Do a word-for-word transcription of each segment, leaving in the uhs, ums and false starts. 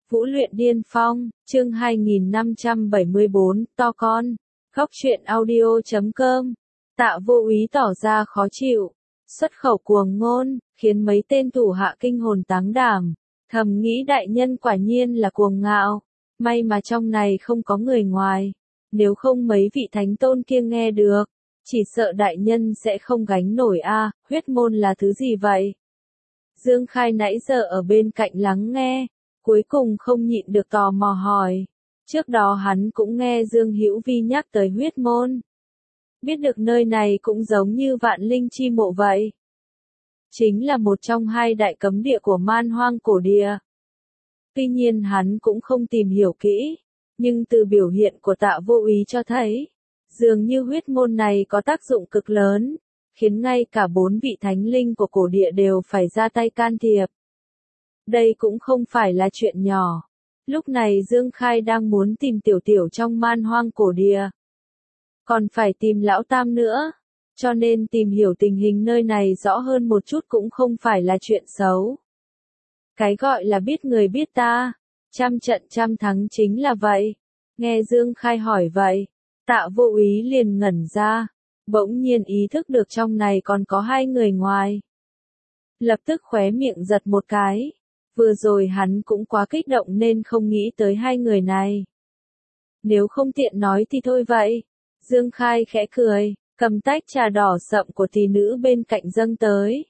Vũ luyện điên phong, chương hai nghìn năm trăm bảy mươi bốn, to con. Góc truyện audio chấm com. Tạ Vô Úy tỏ ra khó chịu, xuất khẩu cuồng ngôn, khiến mấy tên thủ hạ kinh hồn táng đảm, thầm nghĩ đại nhân quả nhiên là cuồng ngạo, may mà trong này không có người ngoài, nếu không mấy vị thánh tôn kia nghe được, chỉ sợ đại nhân sẽ không gánh nổi a. À, huyết môn là thứ gì vậy? Dương Khai nãy giờ ở bên cạnh lắng nghe, cuối cùng không nhịn được tò mò hỏi. Trước đó hắn cũng nghe Dương Hữu Vi nhắc tới huyết môn. Biết được nơi này cũng giống như Vạn Linh Chi Mộ vậy. Chính là một trong hai đại cấm địa của Man Hoang cổ địa. Tuy nhiên hắn cũng không tìm hiểu kỹ, nhưng từ biểu hiện của Tạ Vô Úy cho thấy, dường như huyết môn này có tác dụng cực lớn, khiến ngay cả bốn vị thánh linh của cổ địa đều phải ra tay can thiệp. Đây cũng không phải là chuyện nhỏ. Lúc này Dương Khai đang muốn tìm Tiểu Tiểu trong Man Hoang cổ địa. Còn phải tìm Lão Tam nữa. Cho nên tìm hiểu tình hình nơi này rõ hơn một chút cũng không phải là chuyện xấu. Cái gọi là biết người biết ta, trăm trận trăm thắng chính là vậy. Nghe Dương Khai hỏi vậy, Tạ Vô Úy liền ngẩn ra, bỗng nhiên ý thức được trong này còn có hai người ngoài. Lập tức khóe miệng giật một cái. Vừa rồi hắn cũng quá kích động nên không nghĩ tới hai người này. Nếu không tiện nói thì thôi vậy. Dương Khai khẽ cười, cầm tách trà đỏ sậm của tỷ nữ bên cạnh dâng tới.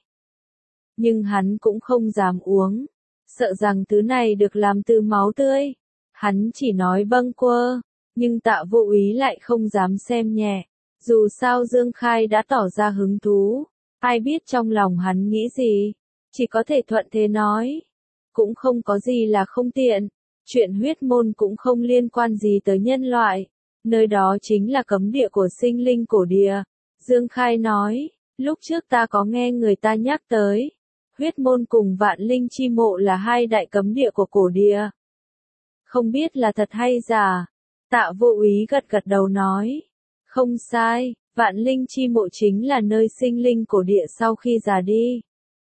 Nhưng hắn cũng không dám uống, sợ rằng thứ này được làm từ máu tươi. Hắn chỉ nói bâng quơ, nhưng Tạ Vô Úy lại không dám xem nhẹ. Dù sao Dương Khai đã tỏ ra hứng thú, ai biết trong lòng hắn nghĩ gì, chỉ có thể thuận thế nói. Cũng không có gì là không tiện, chuyện huyết môn cũng không liên quan gì tới nhân loại, nơi đó chính là cấm địa của sinh linh cổ địa. Dương Khai nói, lúc trước ta có nghe người ta nhắc tới, huyết môn cùng Vạn Linh Chi Mộ là hai đại cấm địa của cổ địa. Không biết là thật hay giả, Tạ Vô Úy gật gật đầu nói, không sai, Vạn Linh Chi Mộ chính là nơi sinh linh cổ địa sau khi già đi.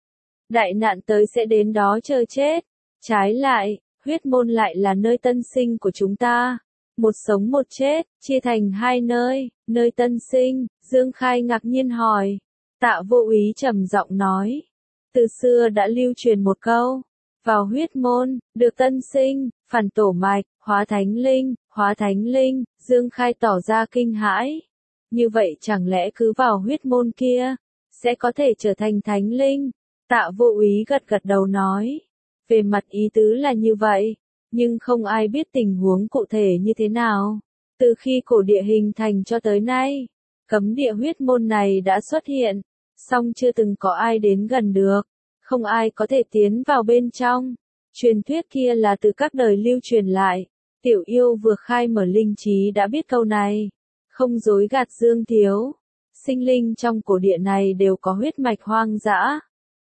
Đại nạn tới sẽ đến đó chờ chết. Trái lại, huyết môn lại là nơi tân sinh của chúng ta. Một sống một chết, chia thành hai nơi, nơi tân sinh, Dương Khai ngạc nhiên hỏi. Tạ Vô Úy trầm giọng nói. Từ xưa đã lưu truyền một câu. Vào huyết môn, được tân sinh, phản tổ mạch, hóa thánh linh, hóa thánh linh, Dương Khai tỏ ra kinh hãi. Như vậy chẳng lẽ cứ vào huyết môn kia, sẽ có thể trở thành thánh linh? Tạ Vô Úy gật gật đầu nói, về mặt ý tứ là như vậy, nhưng không ai biết tình huống cụ thể như thế nào. Từ khi cổ địa hình thành cho tới nay, cấm địa huyết môn này đã xuất hiện, song chưa từng có ai đến gần được, không ai có thể tiến vào bên trong. Truyền thuyết kia là từ các đời lưu truyền lại, Tiểu Yêu vừa khai mở linh trí đã biết câu này, không dối gạt Dương thiếu. Sinh linh trong cổ địa này đều có huyết mạch hoang dã.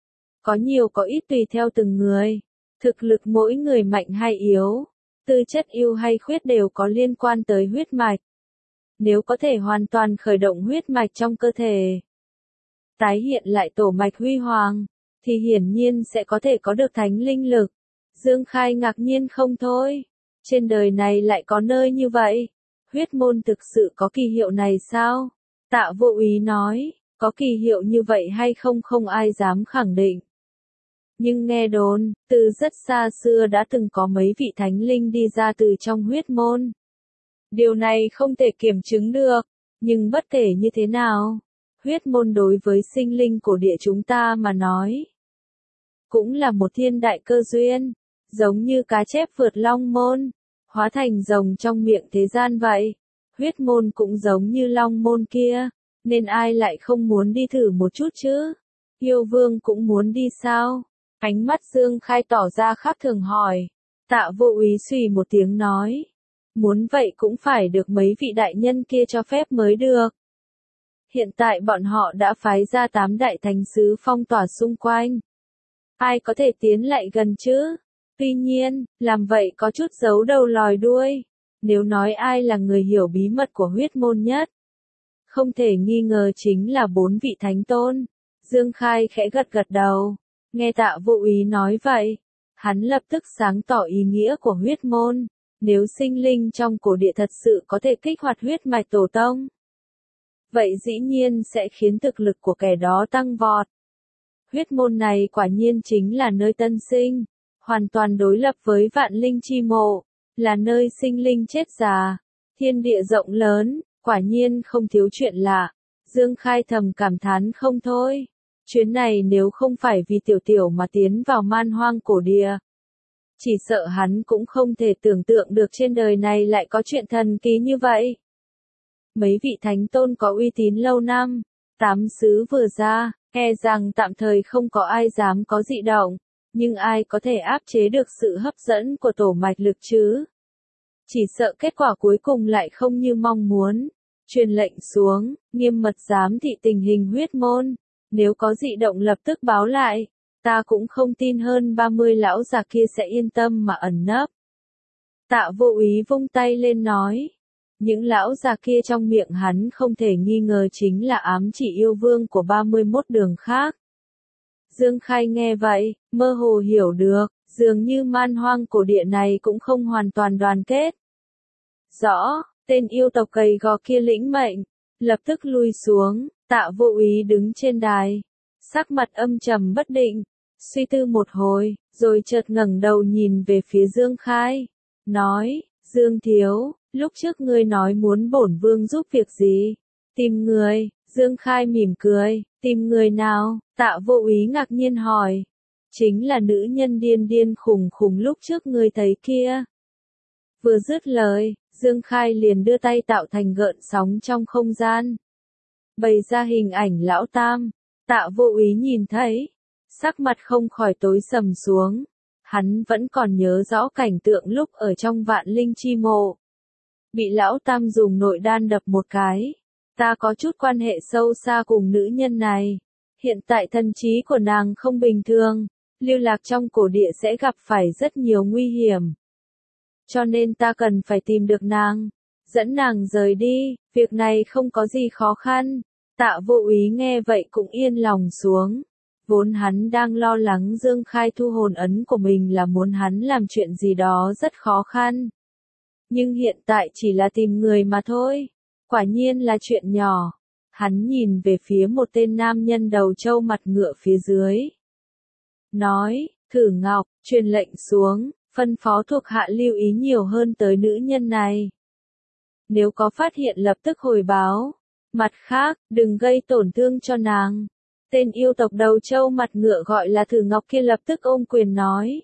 Có nhiều có ít tùy theo từng người, thực lực mỗi người mạnh hay yếu, tư chất ưu hay khuyết đều có liên quan tới huyết mạch. Nếu có thể hoàn toàn khởi động huyết mạch trong cơ thể, tái hiện lại tổ mạch huy hoàng, thì hiển nhiên sẽ có thể có được thánh linh lực. Dương Khai ngạc nhiên không thôi, trên đời này lại có nơi như vậy, huyết môn thực sự có kỳ hiệu này sao? Tạ Vô Úy nói, có kỳ hiệu như vậy hay không không ai dám khẳng định. Nhưng nghe đồn, từ rất xa xưa đã từng có mấy vị thánh linh đi ra từ trong huyết môn. Điều này không thể kiểm chứng được, nhưng bất kể như thế nào, huyết môn đối với sinh linh cổ địa chúng ta mà nói, cũng là một thiên đại cơ duyên, giống như cá chép vượt long môn, hóa thành rồng trong miệng thế gian vậy. Huyết môn cũng giống như long môn kia, nên ai lại không muốn đi thử một chút chứ? Yêu Vương cũng muốn đi sao? Ánh mắt Dương Khai tỏ ra khác thường hỏi. Tạ Vô Úy xùy một tiếng nói. Muốn vậy cũng phải được mấy vị đại nhân kia cho phép mới được. Hiện tại bọn họ đã phái ra tám đại thánh sứ phong tỏa xung quanh. Ai có thể tiến lại gần chứ? Tuy nhiên, làm vậy có chút giấu đầu lòi đuôi. Nếu nói ai là người hiểu bí mật của huyết môn nhất, không thể nghi ngờ chính là bốn vị thánh tôn. Dương Khai khẽ gật gật đầu. Nghe Tạ Vô Úy nói vậy, Hắn lập tức sáng tỏ ý nghĩa của huyết môn. Nếu sinh linh trong cổ địa thật sự có thể kích hoạt huyết mạch tổ tông, vậy dĩ nhiên sẽ khiến thực lực của kẻ đó tăng vọt. Huyết môn này quả nhiên chính là nơi tân sinh, hoàn toàn đối lập với vạn linh chi mộ, là nơi sinh linh chết già. Thiên địa rộng lớn, quả nhiên không thiếu chuyện lạ. Dương Khai thầm cảm thán không thôi. Chuyến này nếu không phải vì tiểu tiểu mà tiến vào man hoang cổ địa, chỉ sợ hắn cũng không thể tưởng tượng được trên đời này lại có chuyện thần kỳ như vậy. Mấy vị thánh tôn có uy tín lâu năm, tám xứ vừa ra, e rằng tạm thời không có ai dám có dị động, nhưng ai có thể áp chế được sự hấp dẫn của tổ mạch lực chứ? Chỉ sợ kết quả cuối cùng lại không như mong muốn. Truyền lệnh xuống, nghiêm mật giám thị tình hình huyết môn, nếu có dị động lập tức báo lại. Ta cũng không tin hơn ba mươi lão già kia sẽ yên tâm mà ẩn nấp. Tạ Vô Úy vung tay lên nói. Những lão già kia trong miệng hắn không thể nghi ngờ chính là ám chỉ yêu vương của ba mươi mốt đường khác. Dương Khai nghe vậy, mơ hồ hiểu được, dường như man hoang cổ địa này cũng không hoàn toàn đoàn kết. Rõ, tên yêu tộc gầy gò kia lĩnh mệnh, lập tức lui xuống. Tạ Vô Úy đứng trên đài, sắc mặt âm trầm bất định, suy tư một hồi, rồi chợt ngẩng đầu nhìn về phía Dương Khai, nói, Dương Thiếu, lúc trước ngươi nói muốn bổn vương giúp việc gì? Tìm người. Dương Khai mỉm cười, tìm người nào? Tạ Vô Úy ngạc nhiên hỏi. Chính là nữ nhân điên điên khùng khùng lúc trước ngươi thấy kia. Vừa dứt lời, Dương Khai liền đưa tay tạo thành gợn sóng trong không gian, bày ra hình ảnh lão tam. Tạ Vô Úy nhìn thấy, sắc mặt không khỏi tối sầm xuống. Hắn vẫn còn nhớ rõ cảnh tượng lúc ở trong vạn linh chi mộ, bị lão tam dùng nội đan đập một cái. Ta có chút quan hệ sâu xa cùng nữ nhân này. Hiện tại thần trí của nàng không bình thường, lưu lạc trong cổ địa sẽ gặp phải rất nhiều nguy hiểm. Cho nên ta cần phải tìm được nàng, dẫn nàng rời đi, việc này không có gì khó khăn. Tạ Vô Úy nghe vậy cũng yên lòng xuống. Vốn hắn đang lo lắng Dương Khai thu hồn ấn của mình là muốn hắn làm chuyện gì đó rất khó khăn. Nhưng hiện tại chỉ là tìm người mà thôi. Quả nhiên là chuyện nhỏ. Hắn nhìn về phía một tên nam nhân đầu trâu mặt ngựa phía dưới. Nói, Thử Ngọc, truyền lệnh xuống, phân phó thuộc hạ lưu ý nhiều hơn tới nữ nhân này. Nếu có phát hiện lập tức hồi báo. Mặt khác, đừng gây tổn thương cho nàng. Tên yêu tộc đầu trâu mặt ngựa gọi là Thử Ngọc kia lập tức ôm quyền nói.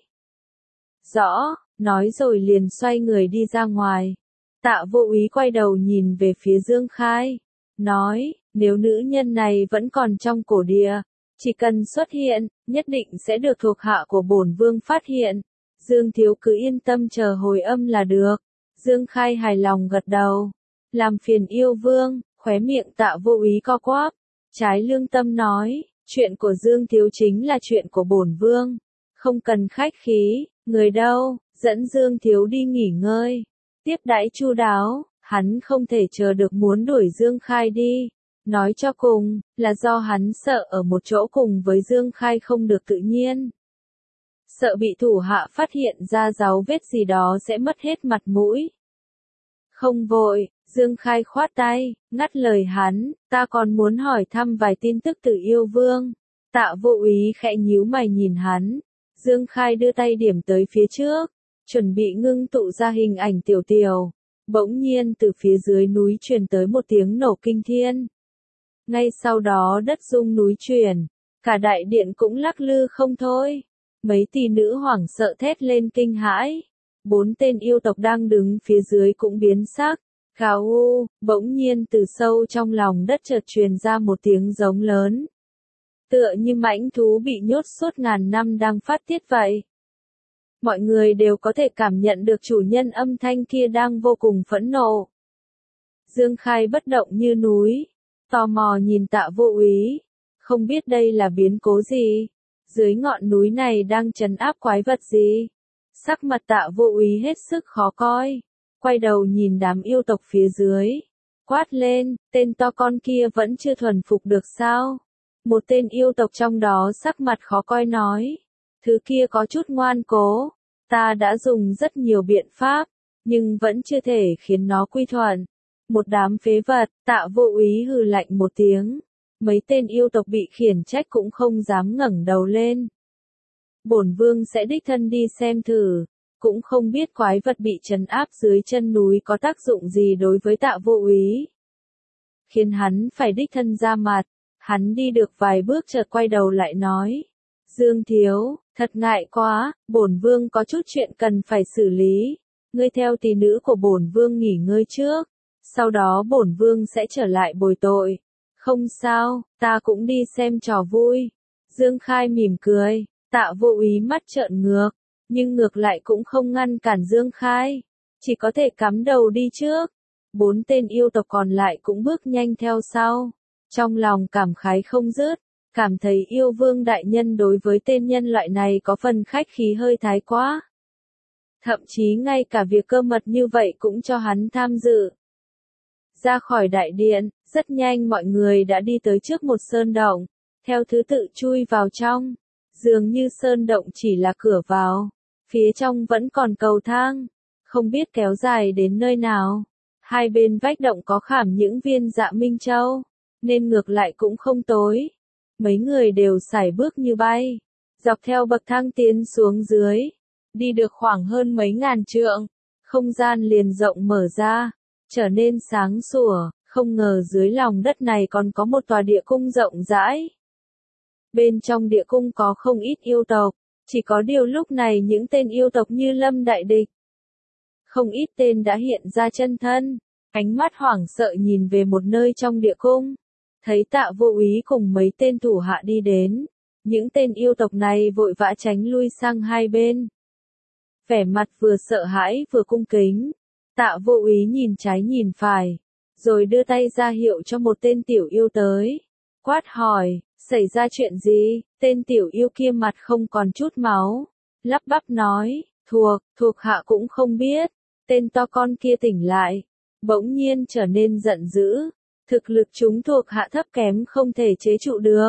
Rõ, nói rồi liền xoay người đi ra ngoài. Tạ Vô Úy quay đầu nhìn về phía Dương Khai. Nói, nếu nữ nhân này vẫn còn trong cổ địa, chỉ cần xuất hiện, nhất định sẽ được thuộc hạ của bổn vương phát hiện. Dương Thiếu cứ yên tâm chờ hồi âm là được. Dương Khai hài lòng gật đầu. Làm phiền yêu vương, khóe miệng Tạ Vô Úy co quắp. Trái lương tâm nói, chuyện của Dương Thiếu chính là chuyện của bổn vương. Không cần khách khí, người đâu, dẫn Dương Thiếu đi nghỉ ngơi. Tiếp đãi chu đáo, hắn không thể chờ được muốn đuổi Dương Khai đi. Nói cho cùng, là do hắn sợ ở một chỗ cùng với Dương Khai không được tự nhiên. Sợ bị thủ hạ phát hiện ra dấu vết gì đó sẽ mất hết mặt mũi. Không vội, Dương Khai khoát tay, ngắt lời hắn, ta còn muốn hỏi thăm vài tin tức từ yêu vương. Tạ Vô Úy khẽ nhíu mày nhìn hắn. Dương Khai đưa tay điểm tới phía trước, chuẩn bị ngưng tụ ra hình ảnh tiểu tiểu. Bỗng nhiên từ phía dưới núi truyền tới một tiếng nổ kinh thiên. Ngay sau đó đất rung núi chuyển, cả đại điện cũng lắc lư không thôi. Mấy tỷ nữ hoảng sợ thét lên kinh hãi. Bốn tên yêu tộc đang đứng phía dưới cũng biến sắc. Gào u, bỗng nhiên từ sâu trong lòng đất chợt truyền ra một tiếng giống lớn. Tựa như mãnh thú bị nhốt suốt ngàn năm đang phát tiết vậy. Mọi người đều có thể cảm nhận được chủ nhân âm thanh kia đang vô cùng phẫn nộ. Dương Khai bất động như núi, tò mò nhìn Tạ Vô Úy, không biết đây là biến cố gì, dưới ngọn núi này đang trấn áp quái vật gì. Sắc mặt Tạ Vô Úy hết sức khó coi, quay đầu nhìn đám yêu tộc phía dưới, quát lên, tên to con kia vẫn chưa thuần phục được sao? Một tên yêu tộc trong đó sắc mặt khó coi nói, Thứ kia có chút ngoan cố, ta đã dùng rất nhiều biện pháp, nhưng vẫn chưa thể khiến nó quy thuận. Một đám phế vật, Tạ Vô Úy hừ lạnh một tiếng. Mấy tên yêu tộc bị khiển trách cũng không dám ngẩng đầu lên. Bổn vương sẽ đích thân đi xem thử, cũng không biết quái vật bị trấn áp dưới chân núi có tác dụng gì đối với Tạ Vô Úy. Khiến hắn phải đích thân ra mặt, hắn đi được vài bước chợt quay đầu lại nói. Dương thiếu, thật ngại quá, bổn vương có chút chuyện cần phải xử lý. Ngươi theo tỷ nữ của bổn vương nghỉ ngơi trước, sau đó bổn vương sẽ trở lại bồi tội. Không sao, ta cũng đi xem trò vui. Dương Khai mỉm cười, Tạ Vô Úy mắt trợn ngược, nhưng ngược lại cũng không ngăn cản Dương Khai, chỉ có thể cắm đầu đi trước. Bốn tên yêu tộc còn lại cũng bước nhanh theo sau, trong lòng cảm khái không dứt, cảm thấy yêu vương đại nhân đối với tên nhân loại này có phần khách khí hơi thái quá. Thậm chí ngay cả việc cơ mật như vậy cũng cho hắn tham dự. Ra khỏi đại điện, rất nhanh mọi người đã đi tới trước một sơn động, theo thứ tự chui vào trong. Dường như sơn động chỉ là cửa vào, phía trong vẫn còn cầu thang, không biết kéo dài đến nơi nào. Hai bên vách động có khảm những viên dạ minh châu, nên ngược lại cũng không tối. Mấy người đều sải bước như bay, dọc theo bậc thang tiến xuống dưới, đi được khoảng hơn mấy ngàn trượng, không gian liền rộng mở ra, trở nên sáng sủa, không ngờ dưới lòng đất này còn có một tòa địa cung rộng rãi. Bên trong địa cung có không ít yêu tộc, chỉ có điều lúc này những tên yêu tộc như lâm đại địch. Không ít tên đã hiện ra chân thân, ánh mắt hoảng sợ nhìn về một nơi trong địa cung. Thấy Tạ Vô Úy cùng mấy tên thủ hạ đi đến, những tên yêu tộc này vội vã tránh lui sang hai bên. Vẻ mặt vừa sợ hãi vừa cung kính, Tạ Vô Úy nhìn trái nhìn phải, rồi đưa tay ra hiệu cho một tên tiểu yêu tới. Quát hỏi, xảy ra chuyện gì? Tên tiểu yêu kia mặt không còn chút máu, lắp bắp nói, thuộc, thuộc hạ cũng không biết. Tên to con kia tỉnh lại, bỗng nhiên trở nên giận dữ. Thực lực chúng thuộc hạ thấp kém không thể chế trụ được.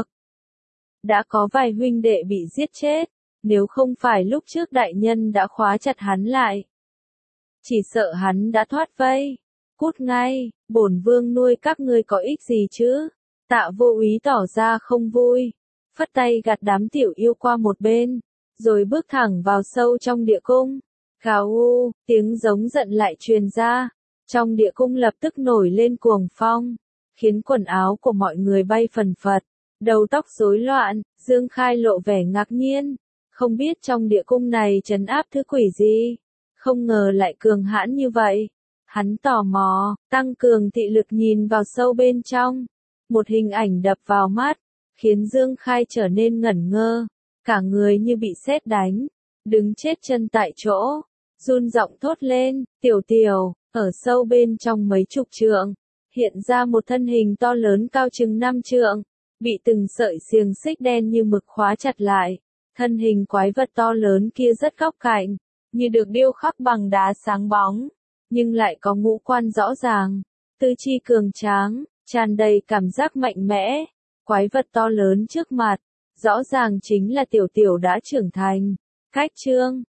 Đã có vài huynh đệ bị giết chết, nếu không phải lúc trước đại nhân đã khóa chặt hắn lại. Chỉ sợ hắn đã thoát vây. Cút ngay, bổn vương nuôi các ngươi có ích gì chứ? Tạ Vô Úy tỏ ra không vui, phất tay gạt đám tiểu yêu qua một bên, rồi bước thẳng vào sâu trong địa cung. Gào u, tiếng giống giận lại truyền ra, trong địa cung lập tức nổi lên cuồng phong, khiến quần áo của mọi người bay phần phật, đầu tóc rối loạn. Dương Khai lộ vẻ ngạc nhiên, không biết trong địa cung này trấn áp thứ quỷ gì, không ngờ lại cường hãn như vậy. Hắn tò mò, tăng cường thị lực nhìn vào sâu bên trong, một hình ảnh đập vào mắt, khiến Dương Khai trở nên ngẩn ngơ, cả người như bị sét đánh, đứng chết chân tại chỗ, run giọng thốt lên, tiểu tiểu. Ở sâu bên trong mấy chục trượng, hiện ra một thân hình to lớn cao chừng năm trượng, bị từng sợi xiềng xích đen như mực khóa chặt lại. Thân hình quái vật to lớn kia rất góc cạnh, như được điêu khắc bằng đá sáng bóng, nhưng lại có ngũ quan rõ ràng, tư chi cường tráng, tràn đầy cảm giác mạnh mẽ. Quái vật to lớn trước mặt, rõ ràng chính là tiểu tiểu đã trưởng thành. Cách chương